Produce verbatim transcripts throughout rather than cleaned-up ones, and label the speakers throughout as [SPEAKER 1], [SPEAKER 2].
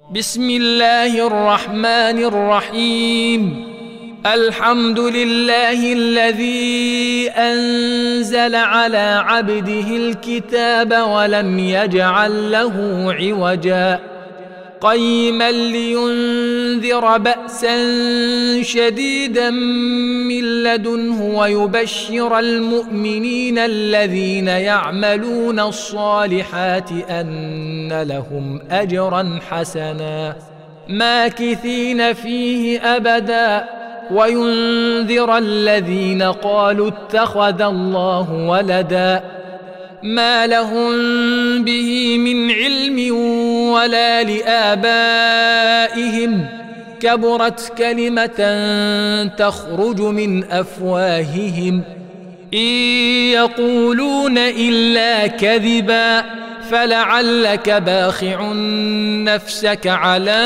[SPEAKER 1] بسم الله الرحمن الرحيم. الحمد لله الذي أنزل على عبده الكتاب ولم يجعل له عوجا قيما لينذر بأسا شديدا من لدنه ويبشر المؤمنين الذين يعملون الصالحات أن لهم أجرا حسنا ماكثين فيه أبدا وينذر الذين قالوا اتخذ الله ولدا ما لهم به من علم ولا لآبائهم كبرت كلمة تخرج من أفواههم إن يقولون إلا كذبا فلعلك باخع نفسك على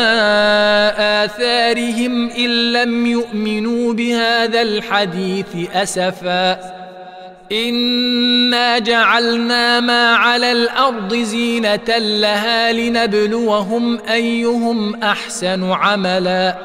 [SPEAKER 1] آثارهم إن لم يؤمنوا بهذا الحديث أسفا إنا جعلنا ما على الأرض زينة لها لنبلوهم أيهم أحسن عملا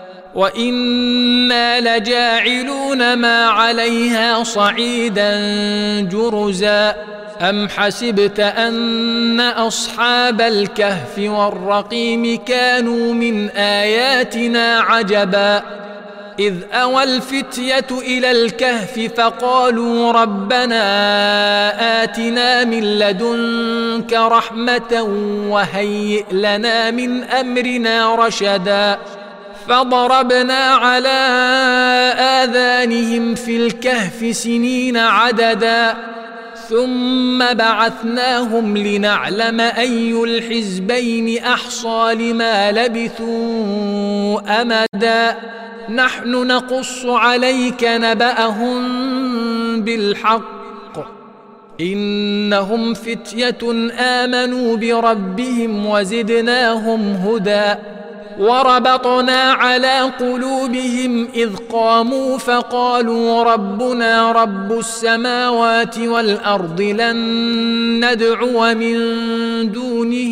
[SPEAKER 1] وإنا لجاعلون ما عليها صعيدا جرزا أم حسبت أن أصحاب الكهف والرقيم كانوا من آياتنا عجبا إذ أوى الفتية إلى الكهف فقالوا ربنا آتنا من لدنك رحمة وهيئ لنا من أمرنا رشدا فضربنا على آذانهم في الكهف سنين عددا ثم بعثناهم لنعلم أي الحزبين أحصى لما لبثوا أمدا نحن نقص عليك نبأهم بالحق إنهم فتية آمنوا بربهم وزدناهم هدى وربطنا على قلوبهم إذ قاموا فقالوا ربنا رب السماوات والأرض لن ندعو من دونه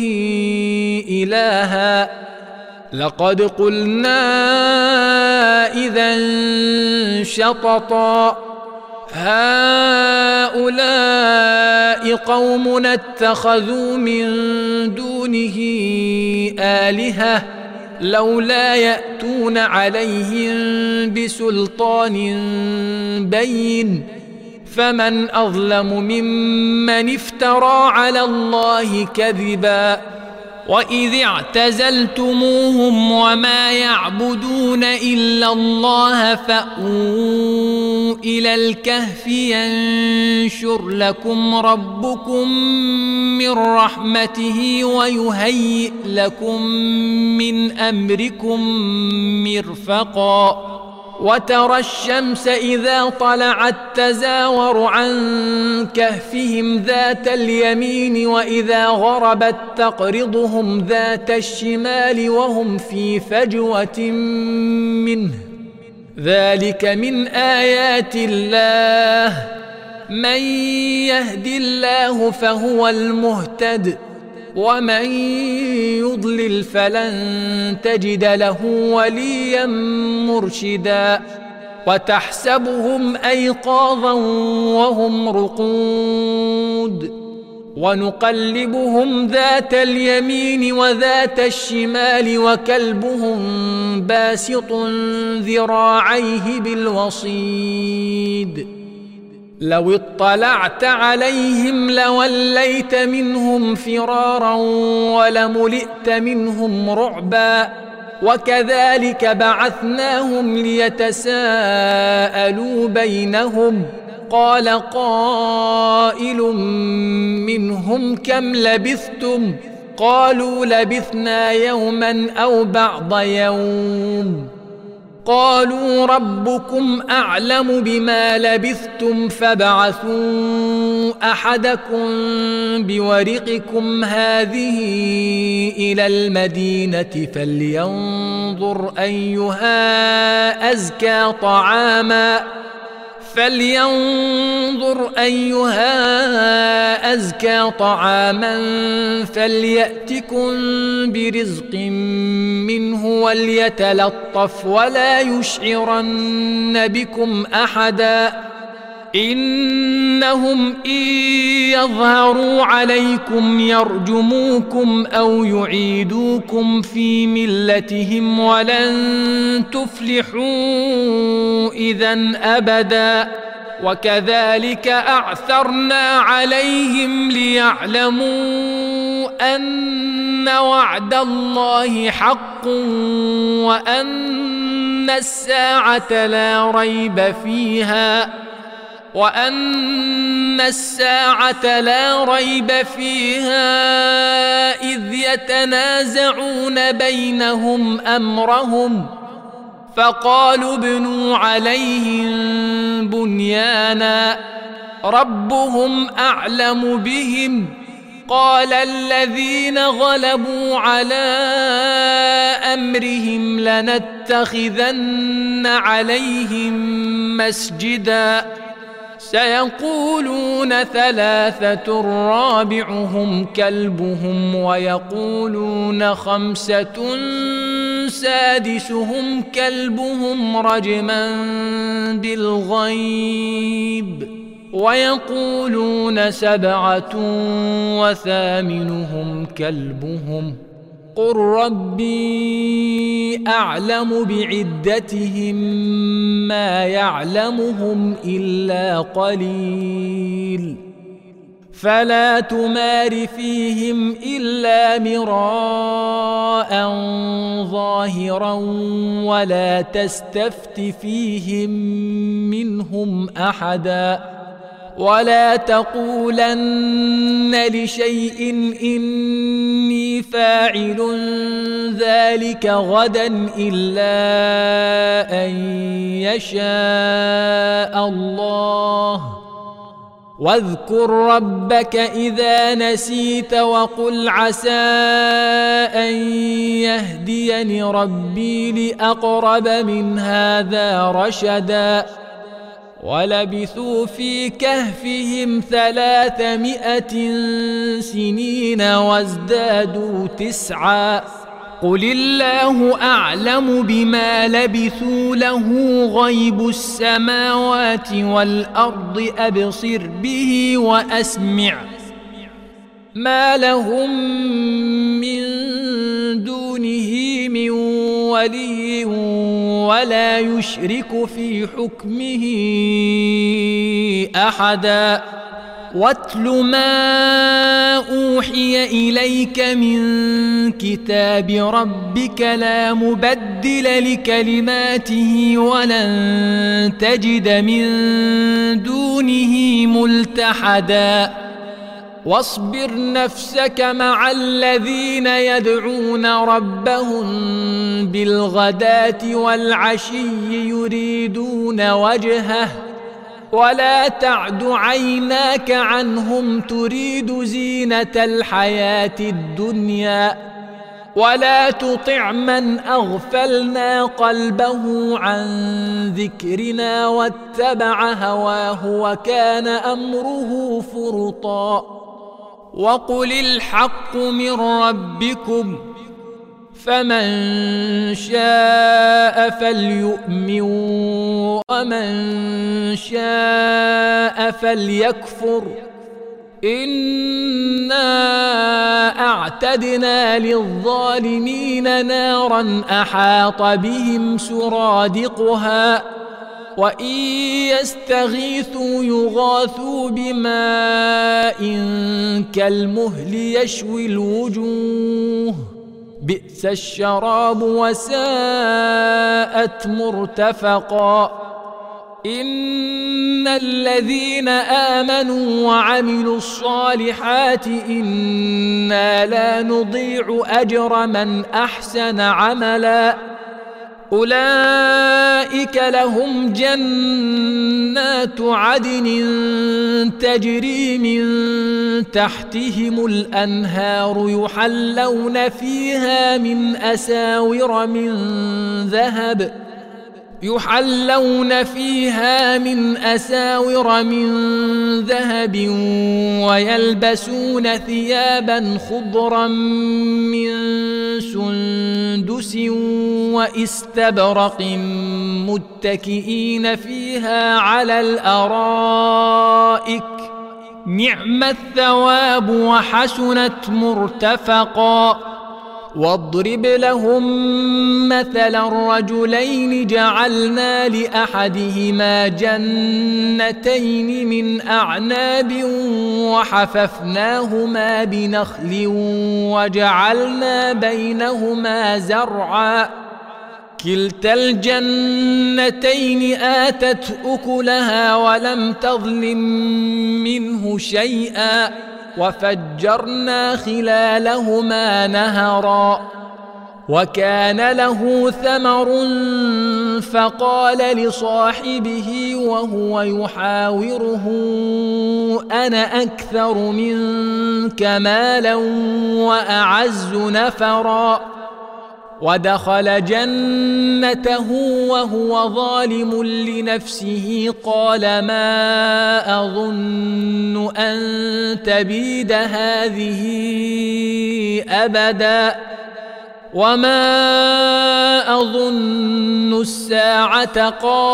[SPEAKER 1] إلها لقد قلنا إذا شططا هؤلاء قومنا اتخذوا من دونه آلهة لولا يأتون عليهم بسلطان بين فمن أظلم ممن افترى على الله كذبا وإذ اعتزلتموهم وما يعبدون إلا الله فأووا إلى الكهف ينشر لكم ربكم من رحمته ويهيئ لكم من أمركم مرفقا وترى الشمس إذا طلعت تزاور عن كهفهم ذات اليمين وإذا غربت تقرضهم ذات الشمال وهم في فجوة منه ذلك من آيات الله من يهد الله فهو المهتد ومن يضلل فلن تجد له وليا مرشدا وتحسبهم أيقاظا وهم رقود ونقلبهم ذات اليمين وذات الشمال وكلبهم باسط ذراعيه بالوصيد لو اطلعت عليهم لوليت منهم فرارا ولملئت منهم رعبا وكذلك بعثناهم ليتساءلوا بينهم قال قائل منهم كم لبثتم قالوا لبثنا يوما أو بعض يوم قالوا ربكم أعلم بما لبثتم فابعثوا أحدكم بورقكم هذه إلى المدينة فلينظر أيها أزكى طعاما فلينظر أيها أزكى طعاما فليأتكم برزق منه وليتلطف ولا يشعرن بكم أحدا إنهم إن يظهروا عليكم يرجموكم أو يعيدوكم في ملتهم ولن تفلحوا إذن أبدا وكذلك أعثرنا عليهم ليعلموا أن وعد الله حق وأن الساعة لا ريب فيها وأن الساعة لا ريب فيها إذ يتنازعون بينهم أمرهم فقالوا ابنوا عليهم بنيانا ربهم أعلم بهم قال الذين غلبوا على أمرهم لنتخذن عليهم مسجدا سيقولون ثلاثة رابعهم كلبهم ويقولون خمسة سادسهم كلبهم رجما بالغيب ويقولون سبعة وثامنهم كلبهم قل ربي أعلم بعدتهم ما يعلمهم إلا قليل فلا تمار فيهم إلا مراء ظاهرا ولا تستفت فيهم منهم أحدا ولا تقولن لشيء إني فاعل ذلك غدا إلا أن يشاء الله واذكر ربك إذا نسيت وقل عسى أن يهديني ربي لأقرب من هذا رشدا ولبثوا في كهفهم ثلاثمائة سنين وازدادوا تسعا قل الله أعلم بما لبثوا له غيب السماوات والأرض أبصر به وأسمع ما لهم من دونه من ولي ولا يشرك في حكمه أحدا واتل ما أوحي إليك من كتاب ربك لا مبدل لكلماته ولن تجد من دونه ملتحدا واصبر نفسك مع الذين يدعون ربهم بالغداة والعشي يريدون وجهه ولا تعد عيناك عنهم تريد زينة الحياة الدنيا ولا تطع من أغفلنا قلبه عن ذكرنا واتبع هواه وكان أمره فرطا وقل الحق من ربكم فمن شاء فليؤمن ومن شاء فليكفر إنا أعتدنا للظالمين نارا أحاط بهم سرادقها وإن يستغيثوا يغاثوا بماء كالمهل يشوي الوجوه بئس الشراب وساءت مرتفقا إن الذين آمنوا وعملوا الصالحات إنا لا نضيع أجر من أحسن عملا أولئك لهم جنات عدن تجري من تحتهم الأنهار يحلون فيها من أساور من ذهب يحلون فيها من أساور من ذهب ويلبسون ثيابا خضرا من سندس واستبرق متكئين فيها على الأرائك نعم الثواب وحسنت مرتفقا. واضرب لهم مثلا الرجلين جعلنا لأحدهما جنتين من أعناب وحففناهما بنخل وجعلنا بينهما زرعا كلتا الجنتين آتت أكلها ولم تظلم منه شيئا وفجرنا خلالهما نهرا. وكان له ثمر فقال لصاحبه وهو يحاوره أنا أكثر منك مالا وأعز نفرا. ودخل جنته وهو ظالم لنفسه قال ما أظن أن تبيد هذه أبدا وما أظن الساعة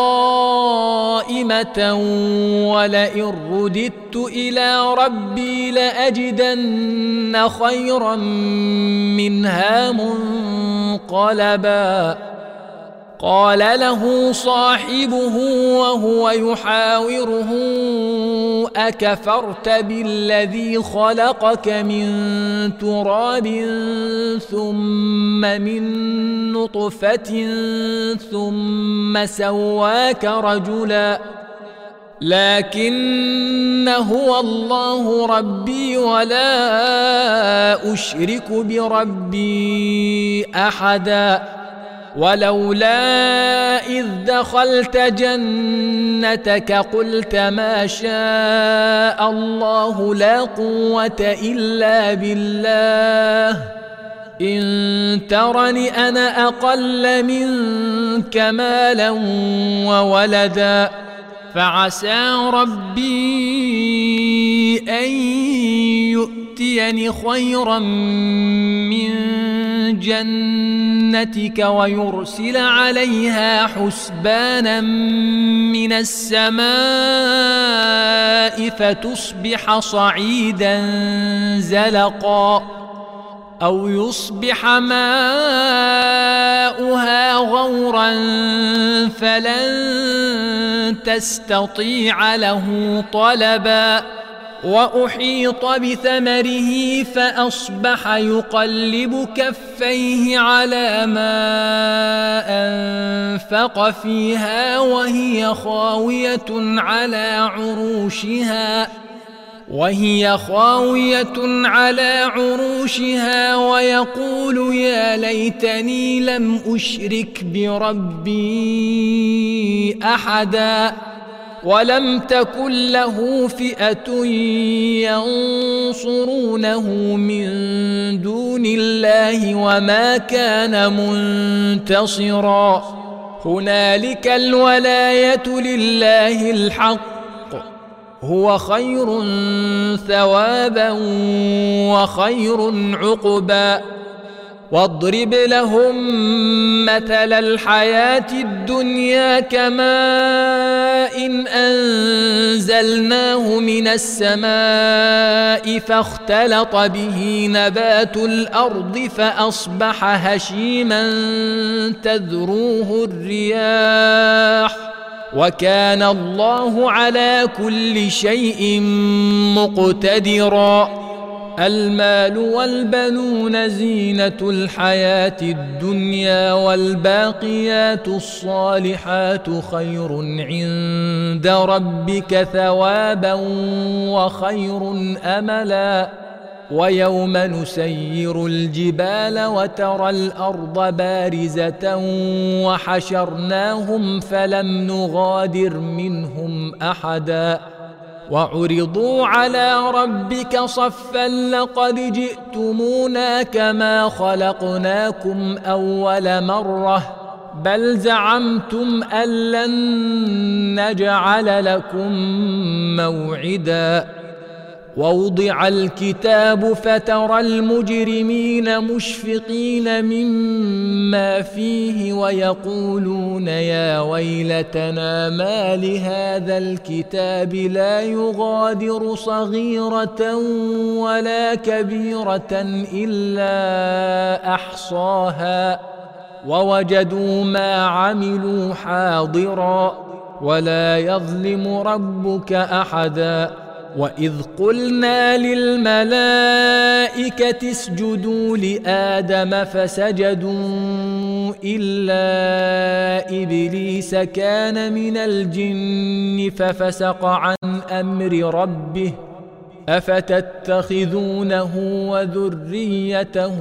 [SPEAKER 1] قائمة ولئن رددت إلى ربي لأجدن خيرا منها منقلبا. قال له صاحبه وهو يحاوره أكفرت بالذي خلقك من تراب ثم من نطفة ثم سواك رجلا لكن هو الله ربي ولا أشرك بربي أحدا. ولولا إذ دخلت جنتك قلت ما شاء الله لا قوة إلا بالله إن ترني أنا أقل منك مالا وولدا فعسى ربي أن يؤتيني خيرا من جنتك ويرسل عليها حسبانا من السماء فتصبح صعيدا زلقا أو يصبح ماؤها غورا فلن تستطيع له طلبا. وأحيط بثمره فأصبح يقلب كفيه على ما أنفق فيها وهي خاوية على عروشها وهي خاوية على عروشها ويقول يا ليتني لم أشرك بربي أحدا. ولم تكن له فئة ينصرونه من دون الله وما كان منتصرا. هنالك الولاية لله الحق هو خير ثوابا وخير عقبا. واضرب لهم مثل الحياة الدنيا كماء إن أنزلناه من السماء فاختلط به نبات الأرض فأصبح هشيما تذروه الرياح وكان الله على كل شيء مقتدرا. المال والبنون زينة الحياة الدنيا والباقيات الصالحات خير عند ربك ثوابا وخير أملا. ويوم نسير الجبال وترى الأرض بارزة وحشرناهم فلم نغادر منهم أحدا وعرضوا على ربك صفا لقد جئتمونا كما خلقناكم أول مرة بل زعمتم أن لن نجعل لكم موعدا ووضع الكتاب فترى المجرمين مشفقين مما فيه ويقولون يا ويلتنا ما لهذا الكتاب لا يغادر صغيرة ولا كبيرة إلا أحصاها ووجدوا ما عملوا حاضرا ولا يظلم ربك أحدا وإذ قلنا للملائكة اسجدوا لآدم فسجدوا إلا إبليس كان من الجن ففسق عن أمر ربه أفتتخذونه وذريته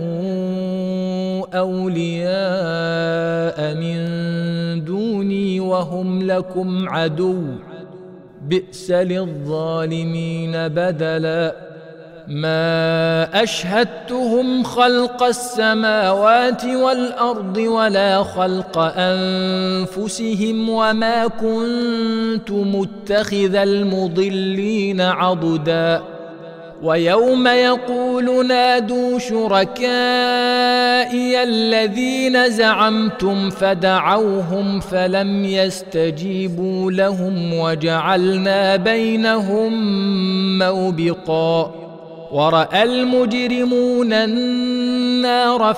[SPEAKER 1] أولياء من دوني وهم لكم عدو بئس للظالمين بدلا ما أشهدتهم خلق السماوات والأرض ولا خلق أنفسهم وما كنت متخذ المضلين عضدا ويوم يقول نادوا شركائي الذين زعمتم فدعوهم فلم يستجيبوا لهم وجعلنا بينهم موبقا ورأى المجرمون النار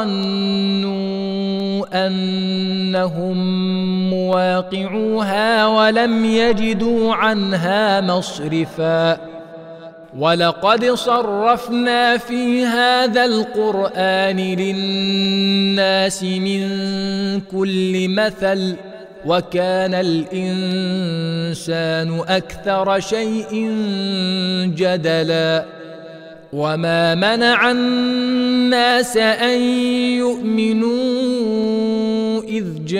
[SPEAKER 1] فظنوا أنهم مواقعوها ولم يجدوا عنها مصرفا ولقد صرفنا في هذا القرآن للناس من كل مثل وكان الإنسان أكثر شيء جدلا وما منع الناس أن يؤمنوا إذ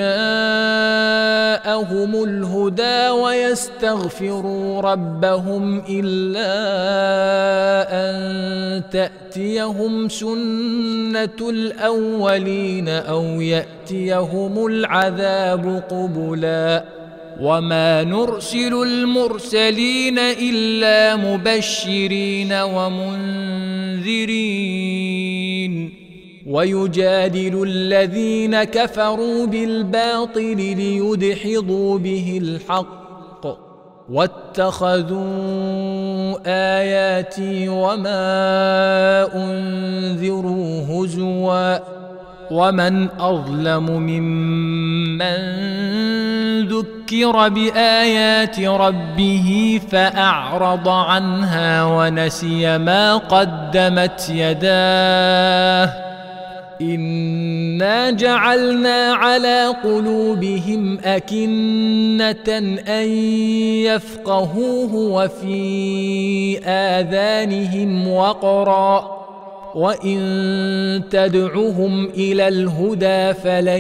[SPEAKER 1] جاءهم الهدى ويستغفروا ربهم إلا أن تأتيهم سنة الأولين أو يأتيهم العذاب قبلا وما نرسل المرسلين إلا مبشرين ومنذرين ويجادل الذين كفروا بالباطل ليدحضوا به الحق واتخذوا آياتي وما أنذروا هزوا ومن أظلم ممن ذكر بآيات ربه فأعرض عنها ونسي ما قدمت يداه إنا جعلنا على قلوبهم أكنة أن يفقهوه وفي آذانهم وقرا وإن تدعهم إلى الهدى فلن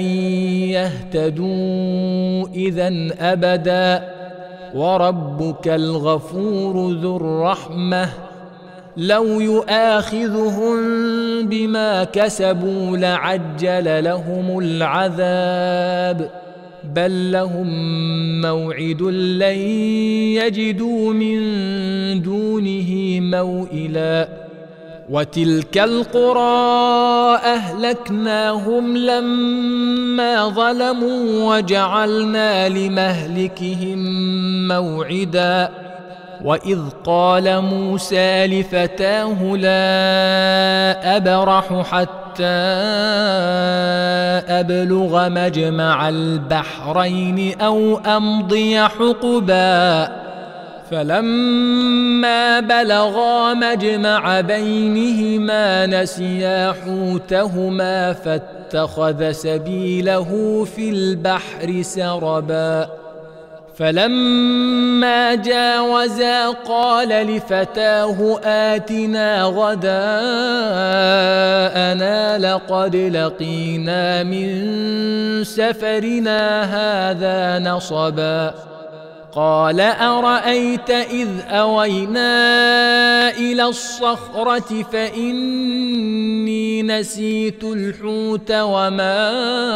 [SPEAKER 1] يهتدوا إذن أبدا وربك الغفور ذو الرحمة لو يؤاخذهم بما كسبوا لعجل لهم العذاب بل لهم موعد لن يجدوا من دونه موئلا وتلك القرى أهلكناهم لما ظلموا وجعلنا لمهلكهم موعدا وإذ قال موسى لفتاه لا أبرح حتى أبلغ مجمع البحرين أو أمضي حقبا فلما بلغا مجمع بينهما نسيا حوتهما فاتخذ سبيله في البحر سربا فلما جاوزا قال لفتاه آتنا غداءنا لقد لقينا من سفرنا هذا نصبا قال أرأيت إذ أوينا إلى الصخرة فإني نسيت الحوت وما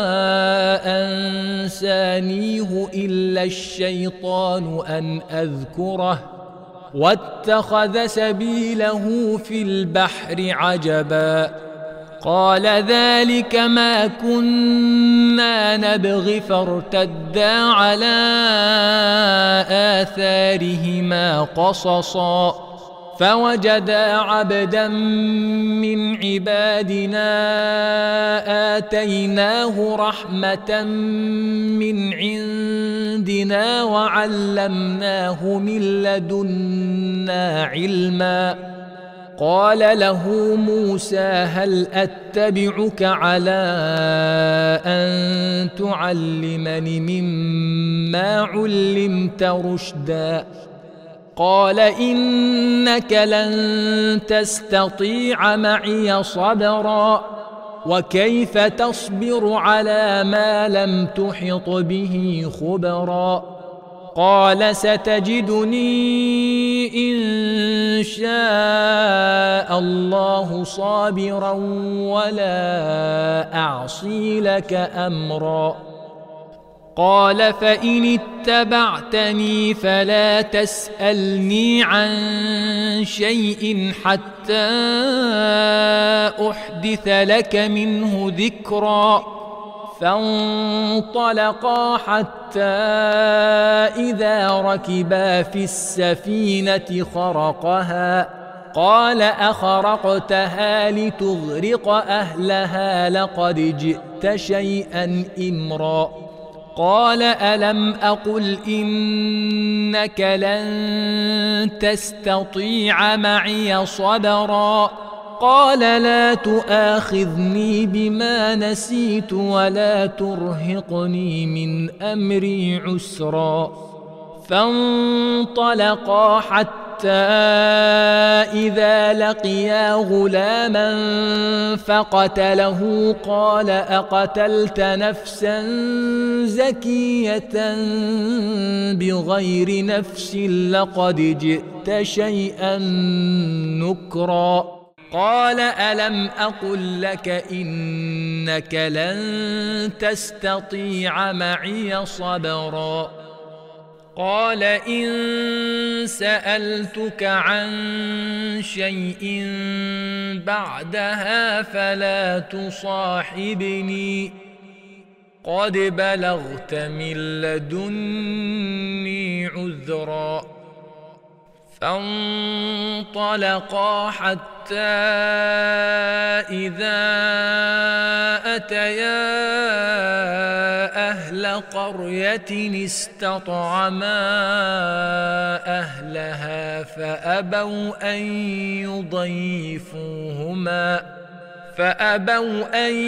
[SPEAKER 1] أنسانيه إلا الشيطان أن أذكره واتخذ سبيله في البحر عجبا قال ذلك ما كنا نبغي فارتدا على آثارهما قصصا فوجدا عبدا من عبادنا آتيناه رحمة من عندنا وعلمناه من لدنا علما قال له موسى هل أتبعك على أن تعلمني مما علمت رشدا قال إنك لن تستطيع معي صبرا وكيف تصبر على ما لم تحط به خبرا قال ستجدني إن شاء الله صابرا ولا أعصي لك أمرا قال فإن اتبعتني فلا تسألني عن شيء حتى أحدث لك منه ذكرا فانطلقا حتى إذا ركبا في السفينة خرقها قال أخرقتها لتغرق أهلها لقد جئت شيئا إمرا قال ألم أقل إنك لن تستطيع معي صبرا قال لا تؤاخذني بما نسيت ولا ترهقني من أمري عسرا فانطلقا حتى إذا لقيا غلاما فقتله قال أقتلت نفسا زكية بغير نفس لقد جئت شيئا نكرا قال ألم أقل لك إنك لن تستطيع معي صبرا قال إن سألتك عن شيء بعدها فلا تصاحبني قد بلغت من لدني عذرا فانطلقا حتى إذا أتيا أهل قرية استطعما أهلها فأبوا أن يضيفوهما فأبوا أن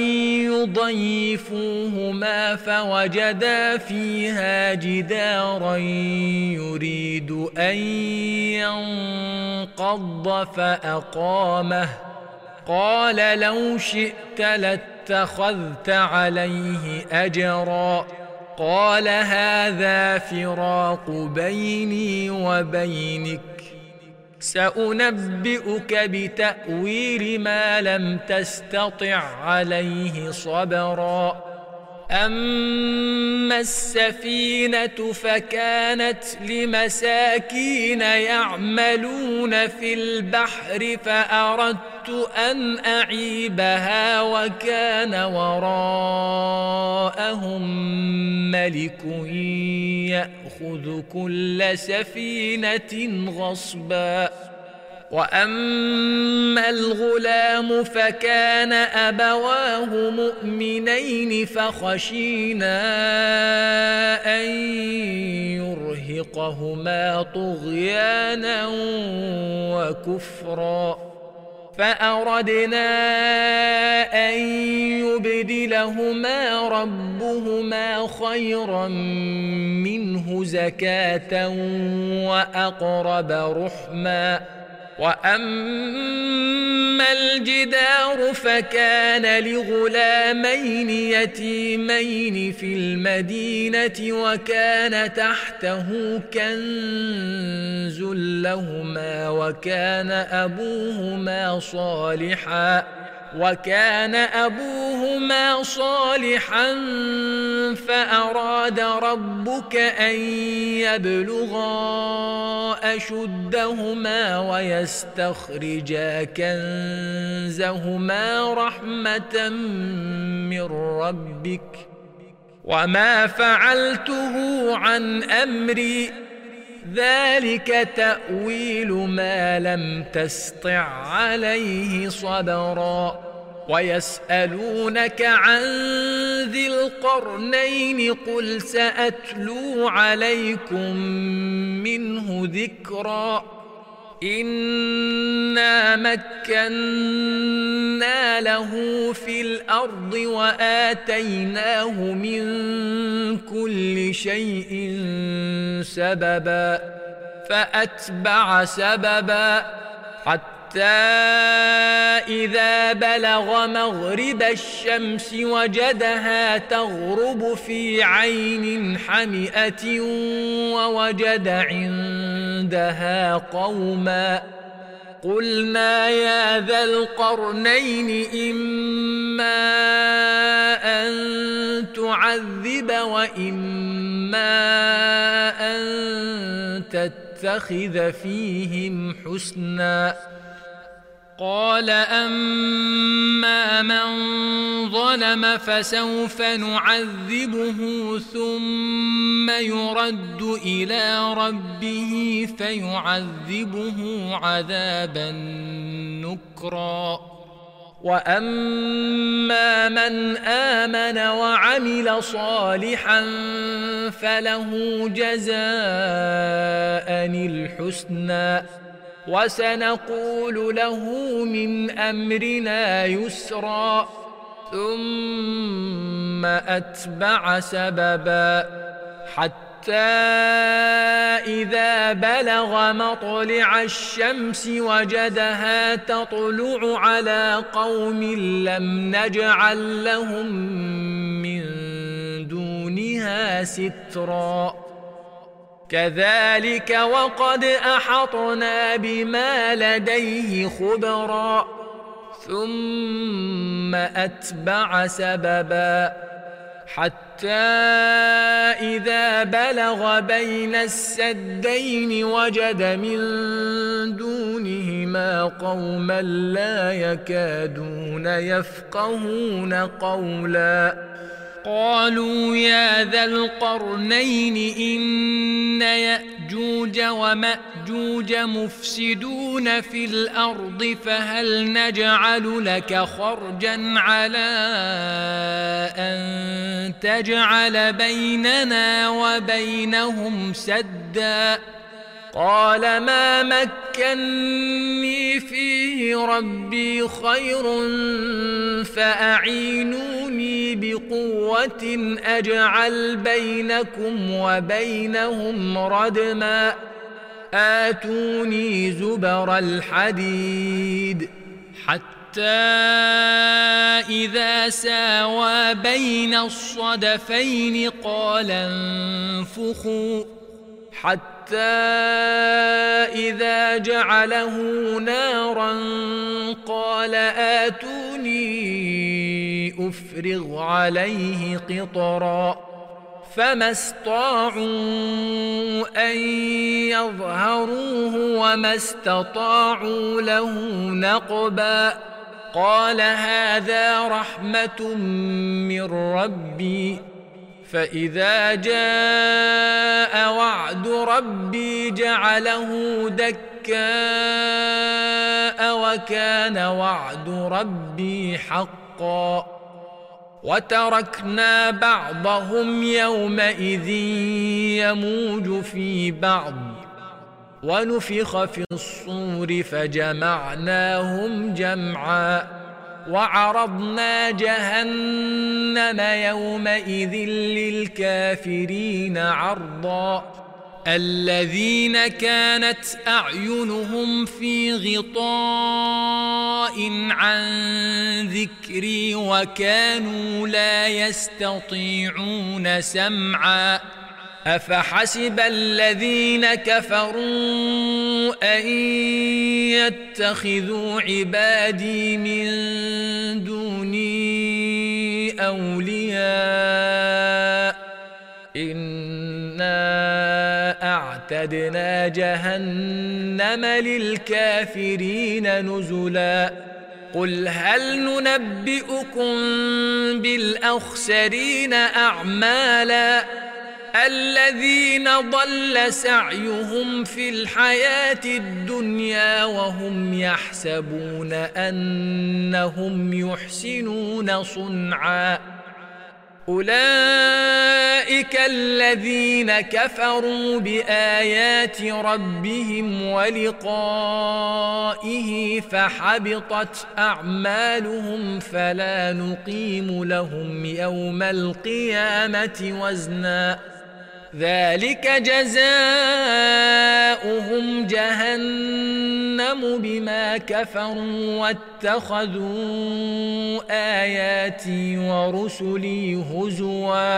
[SPEAKER 1] يضيفوهما فوجدا فيها جدارا يريد أن ينقض فأقامه قال لو شئت لاتخذت عليه أجرا قال هذا فراق بيني وبينك سأنبئك بتأويل ما لم تستطع عليه صبرا أما السفينة فكانت لمساكين يعملون في البحر فأردت أن أعيبها وكان وراءهم ملك يأخذ كل سفينة غصبا وأما الغلام فكان أبواه مؤمنين فخشينا أن يرهقهما طغيانا وكفرا فأردنا أن يبدلهما ربهما خيرا منه زكاة وأقرب رحما وأما الجدار فكان لغلامين يتيمين في المدينة وكان تحته كنز لهما وكان أبوهما صالحا وكان أبوهما صالحا فأراد ربك أن يبلغا أشدهما ويستخرجا كنزهما رحمة من ربك وما فعلته عن أمري ذلك تأويل ما لم تسطع عليه صبرا ويسألونك عن ذي القرنين قل سأتلو عليكم منه ذكرا إنا مكنا له في الأرض وآتيناه من كل شيء سببا فأتبع سببا حتى إذا بلغ مغرب الشمس وجدها تغرب في عين حمئة ووجد عندها قوما قلنا يا ذا القرنين إما أن تعذب وإما أن تتخذ فيهم حسنا قال أما من ظلم فسوف نعذبه ثم يرد إلى ربه فيعذبه عذابا نكرا وأما من آمن وعمل صالحا فله جزاء الحسنى وسنقول له من أمرنا يسرا ثم أتبع سببا حتى إذا بلغ مطلع الشمس وجدها تطلع على قوم لم نجعل لهم من دونها سترا كذلك وقد أحطنا بما لديه خبرا ثم أتبع سببا حتى إذا بلغ بين السدين وجد من دونهما قوما لا يكادون يفقهون قولا قالوا يا ذا القرنين إن يأجوج ومأجوج مفسدون في الأرض فهل نجعل لك خرجا على أن تجعل بيننا وبينهم سدا قال ما مكني فيه ربي خير فأعينوني بقوة أجعل بينكم وبينهم ردما آتوني زبر الحديد حتى إذا ساوى بين الصدفين قال انفخوا حتى إذا جعله نارا قال آتوني أفرغ عليه قطرا فما استطاعوا أن يظهروه وما استطاعوا له نقبا قال هذا رحمة من ربي فإذا جاء وعد ربي جعله دكاء وكان وعد ربي حقا وتركنا بعضهم يومئذ يموج في بعض ونفخ في الصور فجمعناهم جمعا وعرضنا جهنم يومئذ للكافرين عرضا الذين كانت أعينهم في غطاء عن ذكري وكانوا لا يستطيعون سمعا أفحسب الذين كفروا أن يتخذوا عبادي من دوني أولياء إنا أعتدنا جهنم للكافرين نزلا قل هل ننبئكم بالأخسرين أعمالا الذين ضل سعيهم في الحياة الدنيا وهم يحسبون أنهم يحسنون صنعا أولئك الذين كفروا بآيات ربهم ولقائه فحبطت أعمالهم فلا نقيم لهم يوم القيامة وزنا ذلك جزاؤهم جهنم بما كفروا واتخذوا آياتي ورسلي هزوا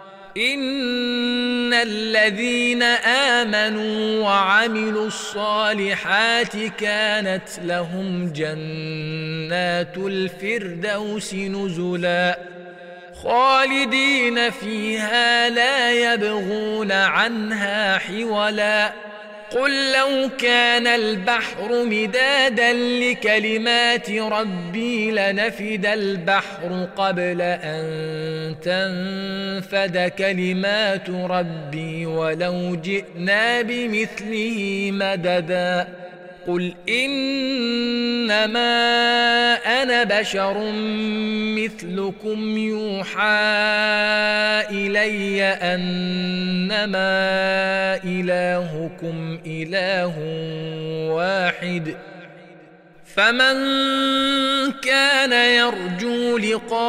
[SPEAKER 1] إن الذين آمنوا وعملوا الصالحات كانت لهم جنات الفردوس نزلا خالدين فيها لا يبغون عنها حولا قل لو كان البحر مدادا لكلمات ربي لنفد البحر قبل أن تنفد كلمات ربي ولو جئنا بمثله مددا قل إنما أنا بشر مثلكم يوحى إلي أنما إلهكم إله واحد فمن كان يرجو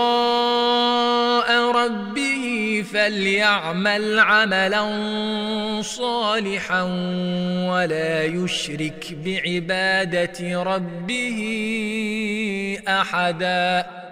[SPEAKER 1] لقاء ربه فليعمل عملا صالحا ولا يشرك بعبادة ربه أحدا.